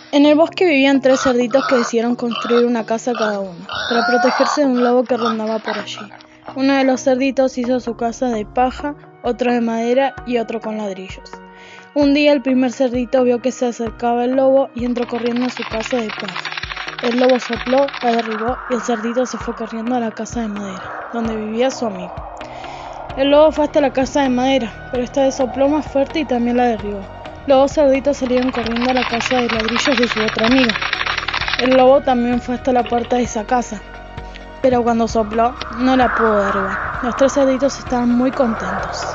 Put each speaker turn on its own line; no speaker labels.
En el bosque vivían 3 cerditos que decidieron construir una casa cada uno, para protegerse de un lobo que rondaba por allí. Uno de los cerditos hizo su casa de paja, otro de madera y otro con ladrillos. Un día el primer cerdito vio que se acercaba el lobo y entró corriendo a su casa de paja. El lobo sopló, la derribó y el cerdito se fue corriendo a la casa de madera, donde vivía su amigo. El lobo fue hasta la casa de madera, pero esta vez sopló más fuerte y también la derribó. Los 2 cerditos salieron corriendo a la casa de ladrillos de su otra amiga. El lobo también fue hasta la puerta de esa casa, pero cuando sopló no la pudo derribar. Los 3 cerditos estaban muy contentos.